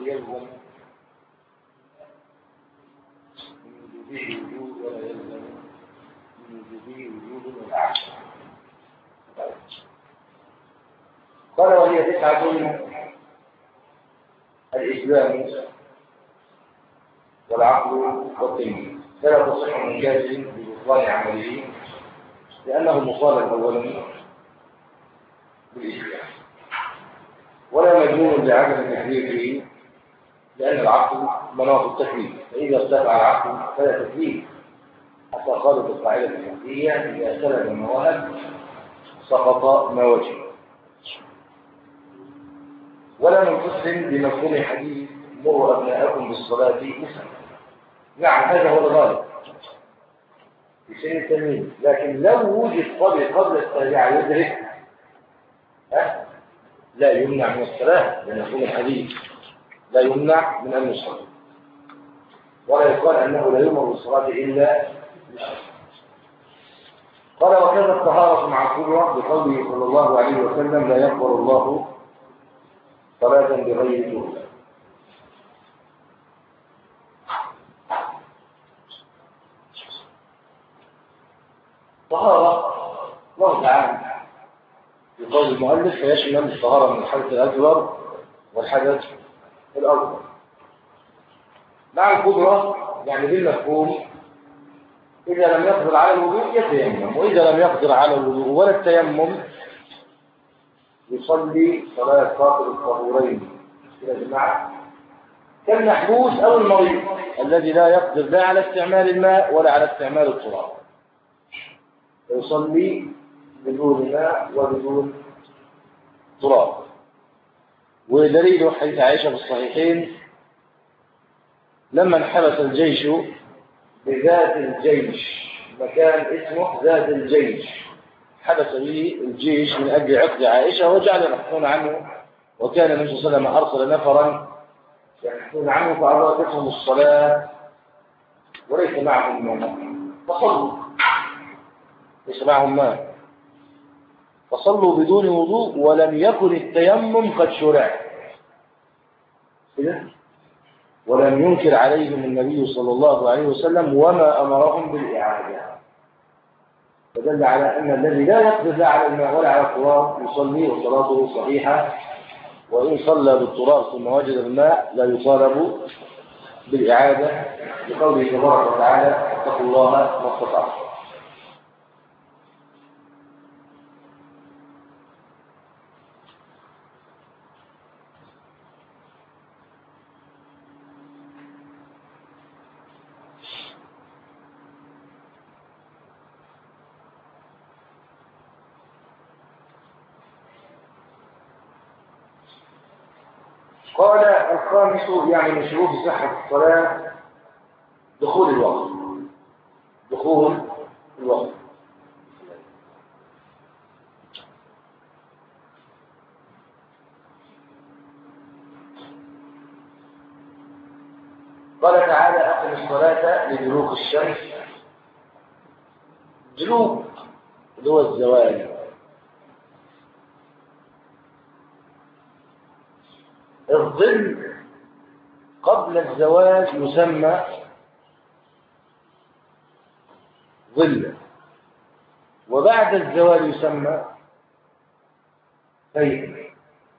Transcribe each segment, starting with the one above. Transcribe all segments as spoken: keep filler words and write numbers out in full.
يلزم من وجوده وجود ولا يلزم من وجوده وجود ولا. قال وهي تسعة: الإسلام والعقل والتمييز، فلا تصح من كافر ببطلان عمله لأنه مطالب أولا بالإسلام، ولا مجنون بعدم تكليفه لأن العقل مناط التكليف، فإذا ارتفع العقل فلا تكليف، حتى قالوا في القاعدة الفقهية: إذا سلب المواهب سقط ما وجب. ولا نقسم بمفهوم حديث مروا أبناءكم بالصلاة مثلا. نعم هذا هو الغالب في سن التمييز، لكن لو وجد قبل قبل التابع يدرك أه؟ لا يمنع من الصلاة بمفهوم الحديث، لا يمنع من أن يصلي، ولا يقال أنه لا يؤمر بالصلاة إلا بشرط. قال: وكذا الطهارة مع الكبرى بقوله صلى الله عليه وسلم: لا يقبل الله صلاة بغير طهور. طهارة الله تعالى في قول المؤلف فيشمل الطهارة من الحدث الأكبر والحدث الأكبر. مع القدرة يعني بالمفهوم إذا لم يقدر على الوضوء يتيمم، وإذا لم يقدر على الوضوء ولا التيمم يصلي صلاة فاقد الطهورين يا جماعة، كالمحبوس أو المريض الذي لا يقدر لا على استعمال الماء ولا على استعمال التراب، يصلي بدون ماء وبدون تراب. ودليل حديث عائشة في الصحيحين: لما انحبس الجيش بذات الجيش، مكان اسمه ذات الجيش، حبس به الجيش من أجل عقد عائشة وجعل يبحثون عنه، وكان النبي صلى الله عليه وسلم أرسل نفرا يبحثون عنه فأرادتهم الصلاة وليس معهم ماء فصلوا، ليس معهم ماء فصلوا بدون وضوء ولم يكن التيمم قد شرع، ولم ينكر عليهم النبي صلى الله عليه وسلم وما أمرهم بالإعادة، فدل على أن الذي لا يقدر لا على الماء ولا على التراب يصلي وصلاته صحيحة، وإن صلى بالتراب ثم وجد الماء لا يطالب بالإعادة، بقوله تبارك وتعالى: اتقوا الله ما استطعتم. قال: الخامس يعني من شروط صحة الصلاة دخول الوقت، دخول الوقت. قال تعالى: أقم الصلاة لدلوك الشمس. دلوك اللي هو الزوال، الظل قبل الزوال يسمى ظل، وبعد الزوال يسمى فيء.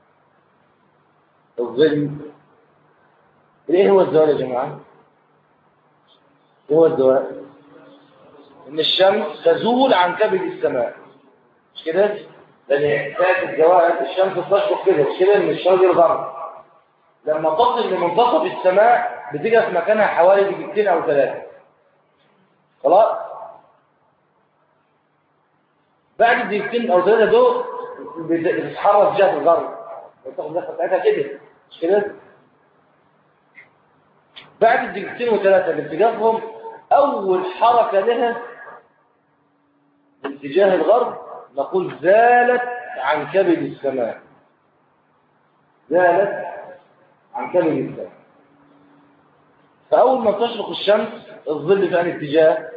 الظل ايه هو الزوال يا جماعه؟ ايه هو الزوال؟ ان الشمس تزول عن كبد السماء، مش كده؟ لان ساعه الزوال الشمس تشرق كده، مش كده؟ ان الشمس الغرب لما تصل لمنتصف السماء بتيجي في مكانها حوالي دقيقتين او ثلاثه، خلاص؟ بعد دقيقتين او ثلاثه دول بتتحرك جهه الغرب وتاخد اللفه بتاعتها كده، مش كده؟ بعد الدقيقتين وثلاثه باتجاههم اول حركه لها باتجاه الغرب نقول زالت عن كبد السماء، زالت عن كبد السماء. فأول ما تشرق الشمس الظل في أي اتجاه؟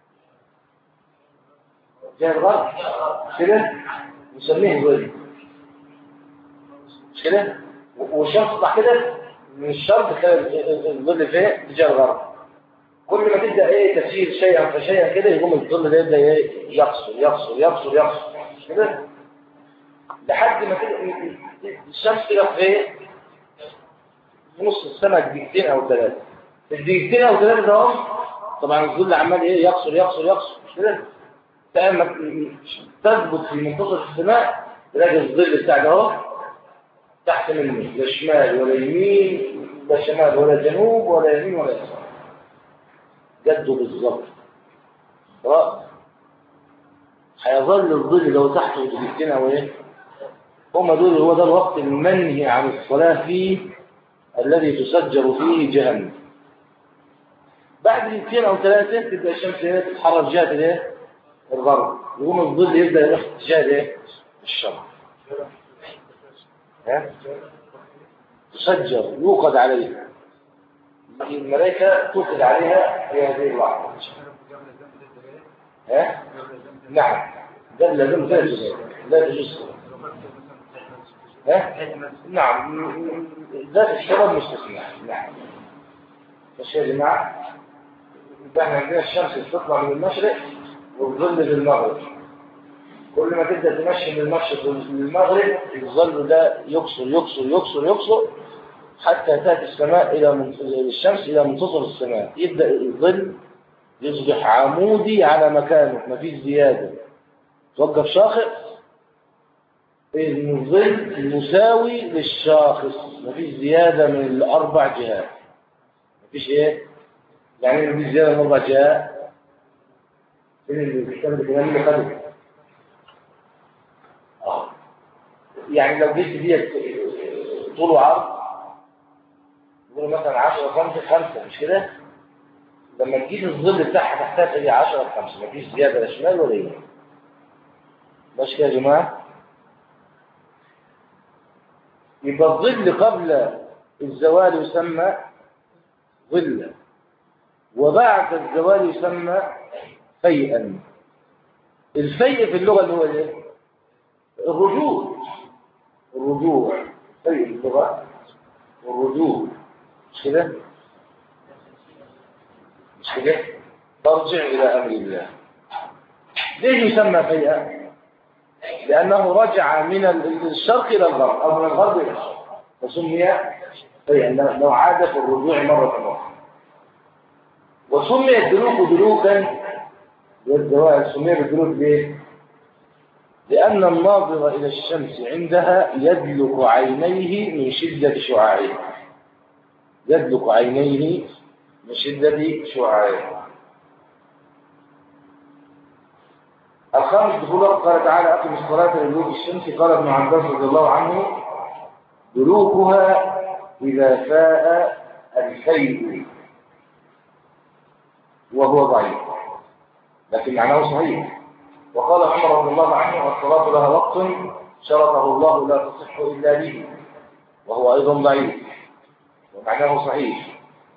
اتجاه الغرب، مش كده؟ نسميه ظل، مش كده؟ والشمس تطلع كده من الشرط كان الظل فيه تجاه الغرب. كل ما تبدا ايه تسير شيئا فشيئا كده يقوم الظل ده يبدا ايه يقصر يقصر يقصر يقصر كده لحد ما تبقى الشمس كده في ايه في نص السنه دقيقتين او ثلاثه. الدقيقتين او ثلاثه ده طبعا الظل عمال ايه يقصر يقصر يقصر مش كده تثبت في منتصف السماء تلاقي الظل بتاعك اهو تحت منه لا شمال ولا يمين لا شمال ولا جنوب ولا يمين ولا يسار جده بالظبط. خلاص هيظل الظل لو تحته دقيقتين او ايه هم دول. هو ده الوقت المنهي عن الصلاه فيه الذي تسجر فيه جهنم. بعد دقيقتين او ثلاثه تبدا الشمس تتحرك جهه الايه الغرب يقوم الظل يبدا يروح اتجاه الايه الشرق. ها تسجر يوقد عليها الملائكه توقد عليها في هذه اللحظه. ها نعم ده لازم لا تجوز لا تجوز. ها نعم ذات السبب مستثنى. نعم بس يا جماعه احنا عندنا الشمس تطلع من المشرق والظل في المغرب. كل ما تبدا تمشي من المشرق للمغرب الظل ده يقصر يقصر يقصر يقصر حتى تاتي السماء الى من... الشمس الى منتصف السماء. يبدا الظل يصبح عمودي على مكانه ما فيش زياده. توقف شاخص الظل مساوي للشاخص ما فيش زياده من الاربع جهات. ما فيش ايه يعني ما فيش زياده من الاربع جهات. اللي بيشتغل الكلام اللي خده اه يعني لو جيت ديت طول وعرض نقول مثلا عشرة خمسة خمسة مش كده. لما تجيب الظل بتاعها تحتها تلاقي عشرة خمسة مفيش زيادة لا شمال ولا يمين. ماشي كده يا جماعة. يبقى الظل قبل الزوال يسمى ظلا وبعد الزوال يسمى فيئا. الفيء في اللغة اللي هو ايه الرجوع. الرجوع فيء في اللغة والرجوع مش كده مش كده ترجع إلى أمر الله. ليه يسمى فيئا؟ لأنه رجع من الشرق إلى الغرب أو من الغرب إلى الشرق فسمي فيئا لو عاد في الرجوع مرة أخرى. وسمي الدلوك دلوكا والزوال سمي بالدلوك ليه؟ لأن الناظر إلى الشمس عندها يدلك عينيه من شدة شعاعها. يدلك عينيه من شدة شعاعها. الخامس دخوله قال تعالى أقم الصلاة لدلوك الشمس. قال ابن عباس رضي الله عنه دلوكها إذا فاء الفيء وهو ضعيف لكن معناه صحيح. وقال عمر رضي الله عنه الصلاة لها وقت شرطه الله لا تصح إلا به وهو أيضا ضعيف ومعناه صحيح.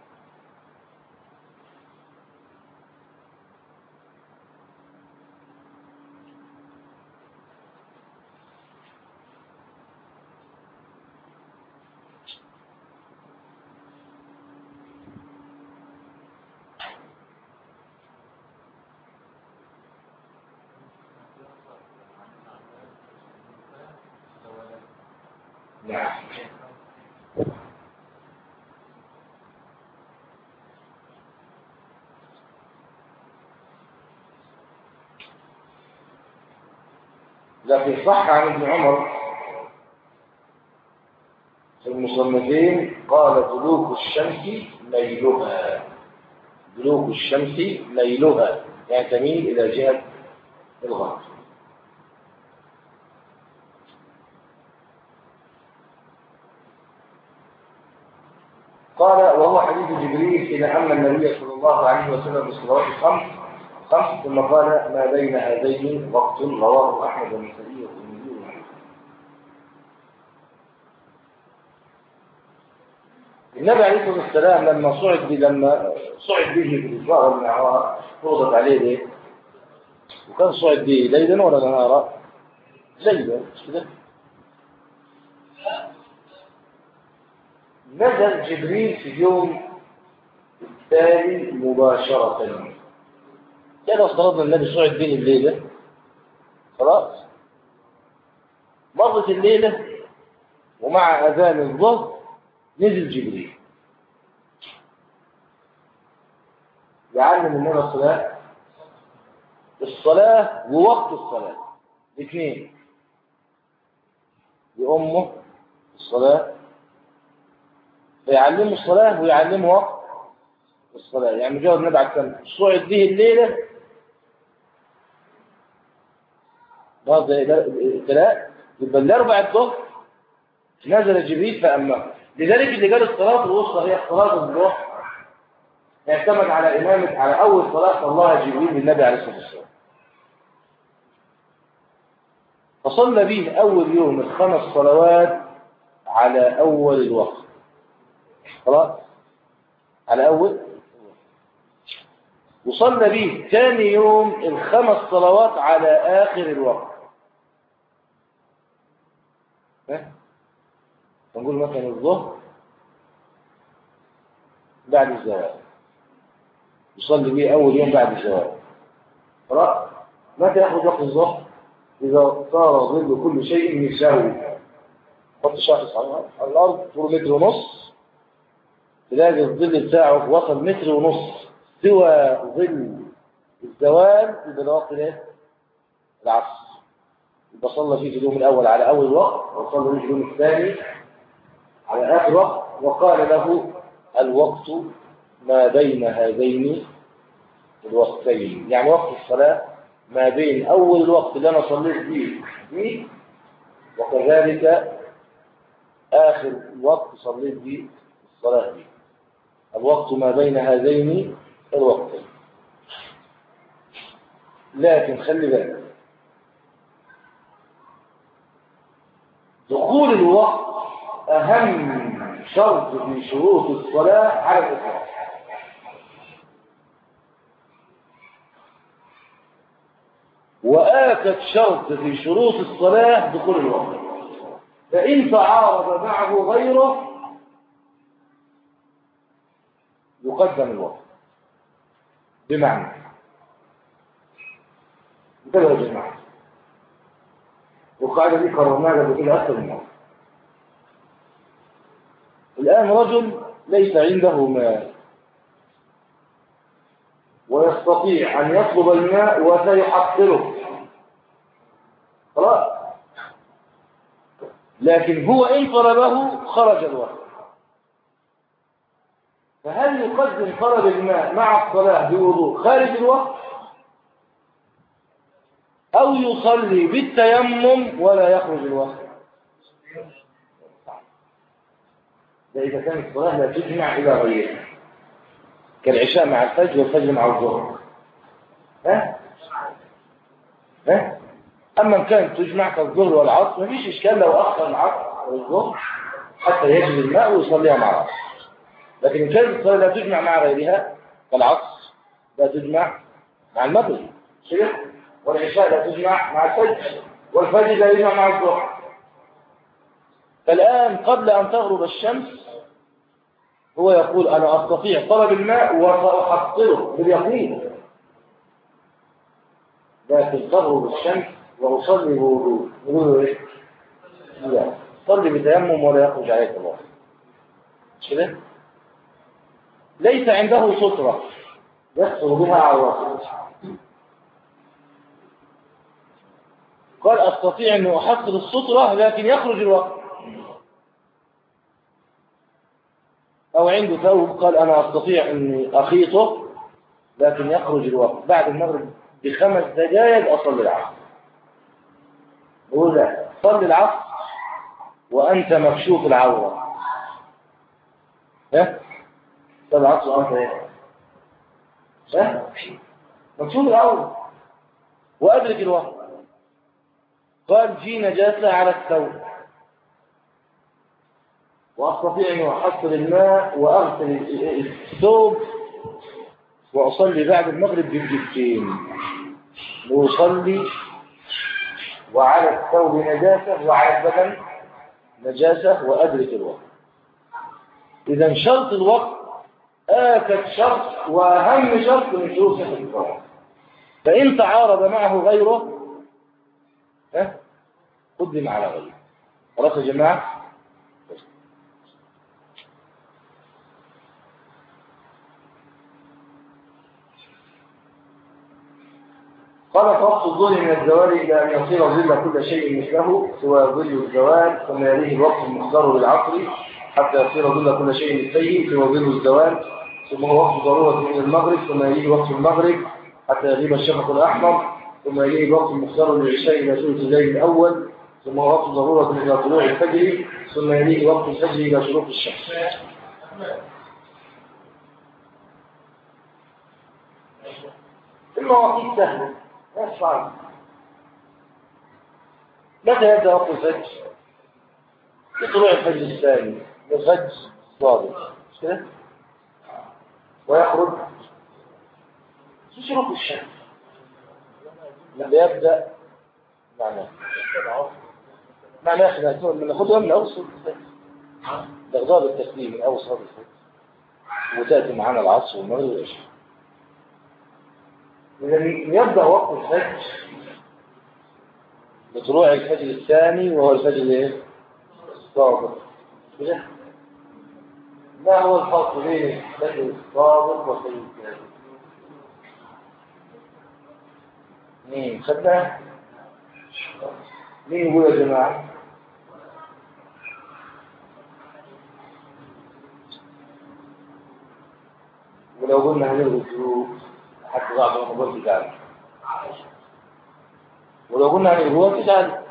نعم لكن صح عن ابن عمر في المصنفين قال دلوك الشمس ميلها. دلوك الشمس ميلها يعني تميل إلى جهة الغرب. قال وهو حديث جبريل حين أمر النبي صلى الله عليه وسلم بالصلوات الخمس خمس ثم قال ما بين هذين وقت. رواه أحمد والنسائي والترمذي. النبي عليه الصلاة والسلام لما صعد به لما صعد به في الإسراء والمعراج فرضت عليه ليه؟ وكان صعد به ليلا ولا نهارا؟ ليلا مش كده؟ نزل جبريل في اليوم التالي مباشرة. كان افترضنا النبي صعد بين الليلة، خلاص مرت الليلة ومع أذان الظهر نزل جبريل يعلم النبي الصلاة الصلاة ووقت الصلاة الاثنين، لأمه الصلاة فيعلمه الصلاة ويعلمه وقت الصلاة. يعني مجرد النبي عليه السلام صعد به الليلة بعد الثلاث يبقى الأربع الظهر نزل جبريل فأمه. لذلك اللي قال الصلاة الوسطى هي صلاة الظهر يعتمد على إمامة على أول صلاة صلاها جبريل للنبي عليه الصلاة والسلام، فصلى به أول يوم الخمس صلوات على أول الوقت، خلاص على أول، وصلى به ثاني يوم الخمس صلوات على آخر الوقت. ها نقول مثلا الظهر بعد الزوال يصلي به أول يوم بعد الزوال، خلاص متى يأخذ وقت الظهر؟ إذا صار ظل كل شيء يساوي، حط شخص على الأرض طول متر ونص تلاقي الظل بتاعه وصل متر ونص سوى ظل الزوال، يبقى ده وقت الايه؟ العصر. يبقى صلى فيه في اليوم الأول على أول وقت وصلى فيه في اليوم الثاني على آخر وقت، وقال له الوقت ما بين هذين الوقتين، يعني وقت الصلاة ما بين أول الوقت اللي أنا صليت فيه فيه وكذلك آخر وقت صليت فيه الصلاة فيه، الوقت ما بين هذين الوقتين. لكن خلي بالك دخول الوقت أهم شرط في شروط الصلاة على الإطلاق، وآكد شرط في شروط الصلاة دخول الوقت، فإن تعارض معه غيره يقدم الوقت. بمعنى انتبهوا يا جماعة، والقاعدة دي قررناها قبل كده أكثر من مرة. الآن رجل ليس عنده ماء ويستطيع أن يطلب الماء وسيحصله، خلاص، لكن هو إن طلبه خرج الوقت، فهل يقدم طلب الماء مع الصلاة بوضوء خارج الوقت أو يصلي بالتيمم ولا يخرج الوقت؟ ده إذا كانت الصلاة لا تجمع إلى غيرها كالعشاء مع الفجر والفجر مع الظهر، ها؟ ها؟ أما إن كانت تجمع كالظهر والعصر ما فيش إشكال لو أخر العصر والظهر حتى يجري الماء ويصليها مع العصر، لكن إن كانت الصلاة لا تجمع مع غيرها كالعصر لا تجمع مع المغرب والعشاء لا تجمع مع الفجر والفجر لا يجمع مع الظهر. فالآن قبل أن تغرب الشمس هو يقول أنا أستطيع طلب الماء وسأحصله باليقين، لكن تغرب الشمس وأصلي بوضوء يقول إيه؟ لا، صلي بتيمم ولا يخرج عليك الله، مش كده؟ ليس عنده سترة يستر بها على الوقت، قال أستطيع أن أحصل السترة لكن يخرج الوقت، أو عنده ثوب قال أنا أستطيع أن أخيطه لكن يخرج الوقت، بعد المغرب بخمس دقائق أصلي العصر، يقول لا صلي العصر وأنت مكشوف العورة، ها؟ صلي العصر وأنت إيه؟ ها؟ مكشوف العورة وأدرك الوقت. قال في نجاسة على الثوب وأستطيع أن أحصل الماء وأغسل الثوب وأصلي بعد المغرب بالجبتين، وأصلي وعلى الثوب نجاسة وعلى البدن نجاسة وأدرك الوقت. إذا شرط الوقت آكد شرط وأهم شرط من شروط صحة الصلاة. فإن تعارض معه غيره ها قدم على غيره. خلاص يا جماعة؟ قال فوقت الظل من الزوال إلى أن يصير ظل كل شيء مثله سوى ظل الزوال ثم يليه الوقت المختار بالعصر حتى يصير ظل كل شيء مثله سوى ظل الزوال ثم هو وقت ضرورة من المغرب ثم يليه وقت المغرب حتى يغيب الشفق الأحمر ثم يليه الوقت المختار للعشاء إلى ثلث الليل الأول ثم هو وقت ضرورة إلى طلوع الفجر ثم يليه وقت الفجر إلى شروق الشمس. المواقيت سهلة لا صعب. متى يبدأ وقت الفجر؟ بطلوع الفجر الثاني الفجر الصادق ويخرج في شروق الشمس لما يبدأ معناه معناه احنا بناخدها من أوسط بغضاء التسليم من أوسط الفجر وتأتي معنا العصر والمغرب والعشاء. إذا يبدأ وقت الفجر بطلوع الفجر الثاني وهو الفجر الصادق. ما هو الفرق بين الفجر الصادق والفجر الكاذب؟ مين خدناه؟ مين يقول يا جماعة؟ ولو قلنا هنلغي الشروق حتى بعض المقبول تجعل ولو قلنا هنلغوها تجعل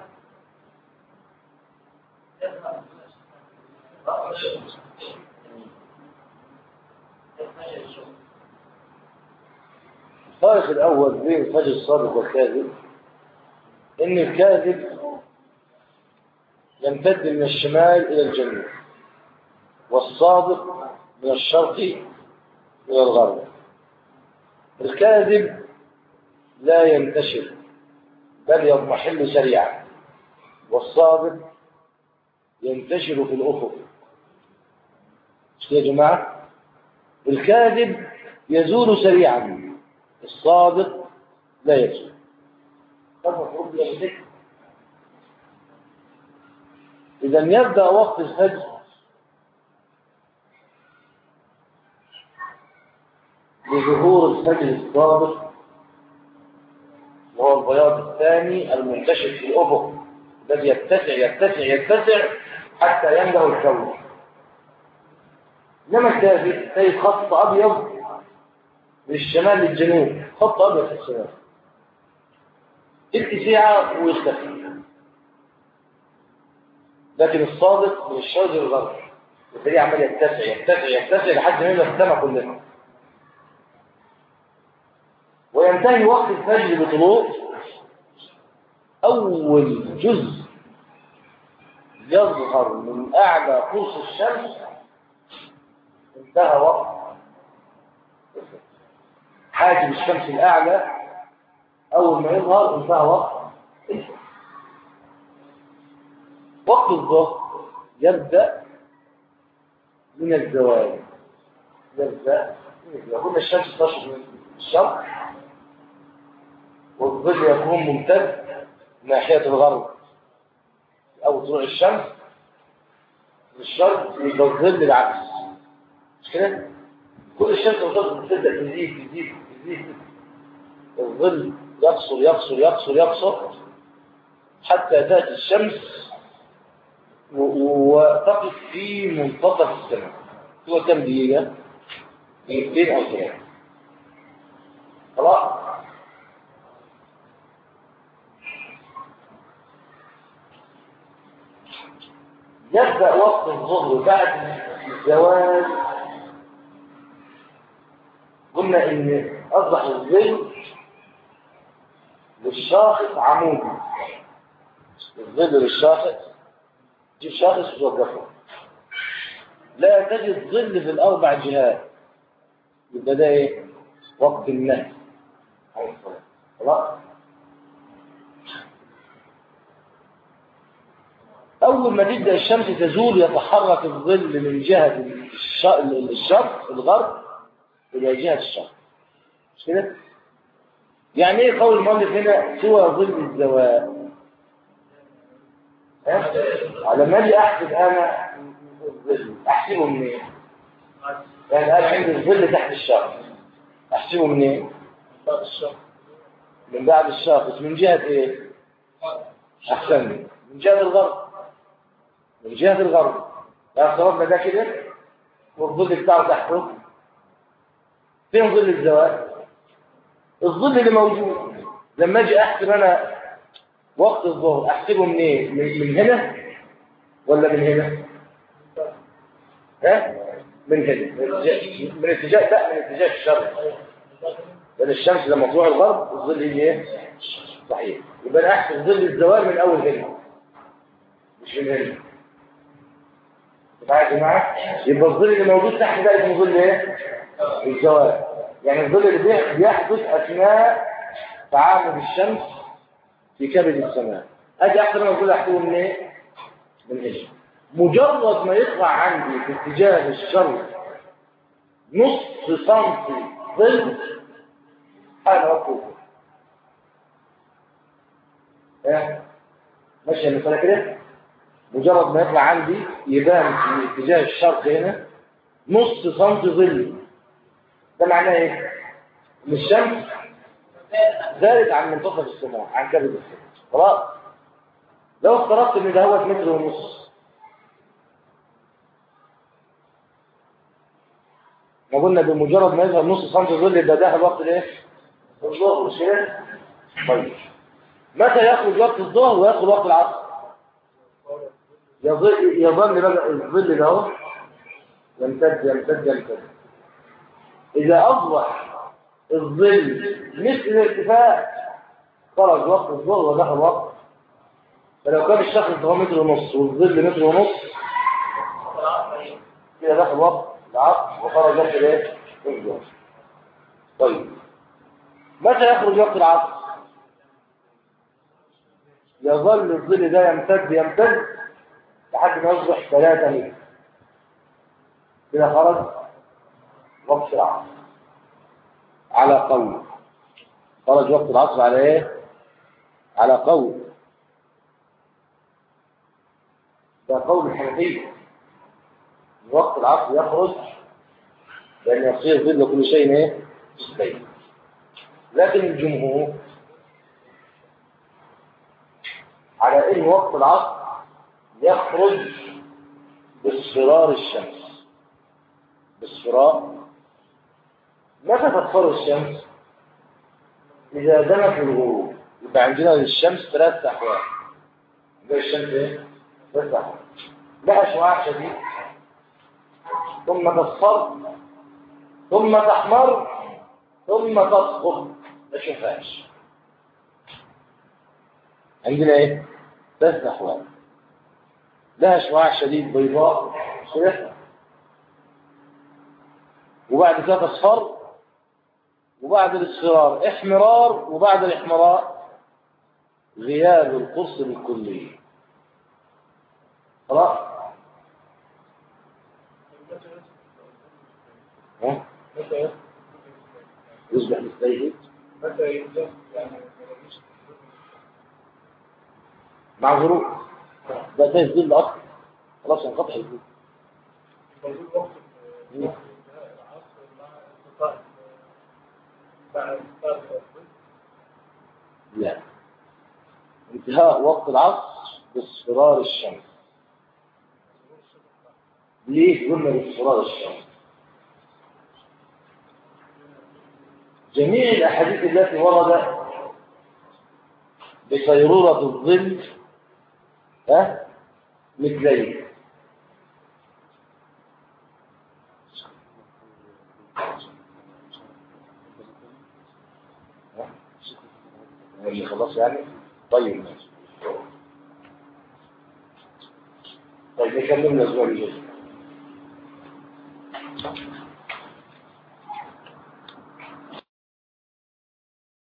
الفارق الأول بين الفجر الصادق والكاذب إن الكاذب يمتد من الشمال إلى الجنوب والصادق من الشرق إلى الغرب. الكاذب لا ينتشر بل يضمحل سريعا والصادق ينتشر في الأفق. يا جماعة الكاذب يزول سريعا الصادق لا يزول. إذا يبدأ وقت الفجر بظهور الفجر الصادق وهو البياض الثاني المنتشر في الأفق الذي يتسع يتسع يتسع حتى يملأ الكون. إنما الكاذب تجد خط أبيض من الشمال للجنوب خط أبيض في الشمال تلك ساعة ويختفي. لكن الصادق من الشرق للغرب وتلاقيه عمال يتسع يتسع يتسع لحد ما يملأ السماء كلها. وينتهي وقت الفجر بطلوع أول جزء يظهر من أعلى قوس الشمس انتهى وقت حاجب الشمس الأعلى أول ما يظهر انتهى وقت الفجر. وقت الظهر يبدأ من الزوال يبدأ يكون الشمس تشرق من الشرق والظل يكون ممتد ناحية الغرب أو طلوع الشمس من الشرق يبقى الظل العكس مش كده؟ كل الشمس تبدأ تزيد تزيد تزيد الظل يقصر يقصر يقصر يقصر حتى تأتي الشمس وتقف في منتصف السماء. هو كم دقيقة؟ دقيقتين أو ثلاثة. خلاص؟ يبدأ وقت الظهر بعد الزوال. قلنا إن أصبح الظل للشاخص عمودي. الظل للشاخص تجيب شاخص وتوقفه لا تجد ظل في الأربع جهات. يبقى ده إيه؟ وقت النهي. خلاص؟ أول ما تبدأ الشمس تزول يتحرك الظل من جهة الشرق الغرب إلى جهة الشرق. مش كده؟ يعني إيه قول المؤلف هنا سوى ظل الزوال؟ على ما أجي أحسب أنا الظل أحسبه منين؟ يعني أنا عندي الظل تحت الشرق أحسبه منين؟ من بعد الشرق. بس من جهة إيه؟ أحسن من جهة الغرب. من جهة الغرب لا افترضنا ده كده والظل بتاعه تحته. فين ظل الزوال؟ الظل اللي موجود. لما اجي احسب انا وقت الظهر احسبه منين؟ من, من هنا ولا من هنا؟ ها؟ من هنا. من اتجاه لا من اتجاه الشرق. لان الشمس لما تروح الغرب الظل يجي ايه؟ صحيح. يبقى انا احسب ظل الزوال من اول هنا مش من هنا. معايا يا جماعه؟ يبقى الظل اللي موجود تحت ده اسمه ظل ايه؟ الزوال. يعني الظل اللي بيحدث اثناء تعامد الشمس في كبد السماء. اجي احسب انا الظل احسبه من ايه؟ من هنا. مجرد ما يطلع عندي في اتجاه الشرق نص سنتي ظل انا اطلب ايه؟ ماشي يا مثلا كده. مجرد ما يطلع عندي يبان في اتجاه الشرق هنا نص سنتي ظل. ده معناه ايه؟ ان الشمس زادت عن منتصف السماء عن كبد السماء. خلاص. لو افترضت ان ده هو متر ونص ما قلنا بمجرد ما يظهر نص سنتي ظل يبقى ده الوقت الايه؟ الظهر. مش كده؟ طيب متى يخرج وقت الظهر ويدخل وقت العصر؟ يظل يظل بقى الظل ده اهو يمتد يمتد يمتد. إذا أصبح الظل مثل الارتفاع خرج وقت الظهر ودخل وقت. فلو كان الشخص هو متر ونص والظل متر ونص كده دخل وقت العصر وخرج وقت الايه؟ الظهر. طيب متى يخرج وقت العصر؟ يظل الظل ده يمتد يمتد لحد ما يصبح ثلاثة متر. كده خرج وقت العصر على قول. خرج وقت العصر على ايه؟ على قول. ده قول الحنفية. وقت العصر يخرج لأن يصير ظل كل شيء ايه؟ مستقيم. لكن الجمهور على ان وقت العصر يخرج باصفرار الشمس. باصفرار. متى تصفر الشمس؟ إذا دنت الغروب. يبقى عندنا للشمس ثلاث أحوال. يبقى الشمس إيه؟ ثلاث أحوال. لها شعاع شديد ثم تصفر ثم تحمر ثم تصفر. ما تشوفهاش. عندنا إيه؟ ثلاث أحوال. لها شعاع شديد بيضاء صفر وبعد كده تصفر وبعد الاصفرار احمرار وبعد الاحمرار غياب القرص بالكلية. خلاص. ها؟ يصبح مستيقظ مع غروب. ده ده الظل اصلا خلاص انقطع الظل. لا. انتهاء وقت العصر باصفرار الشمس. ليه قلنا باصفرار الشمس؟ جميع الاحاديث التي وردت بصيرورة الظل ها مثلين. اللي خلاص يعني. طيب ماشي. طيب نكمل الاسبوع الجاي.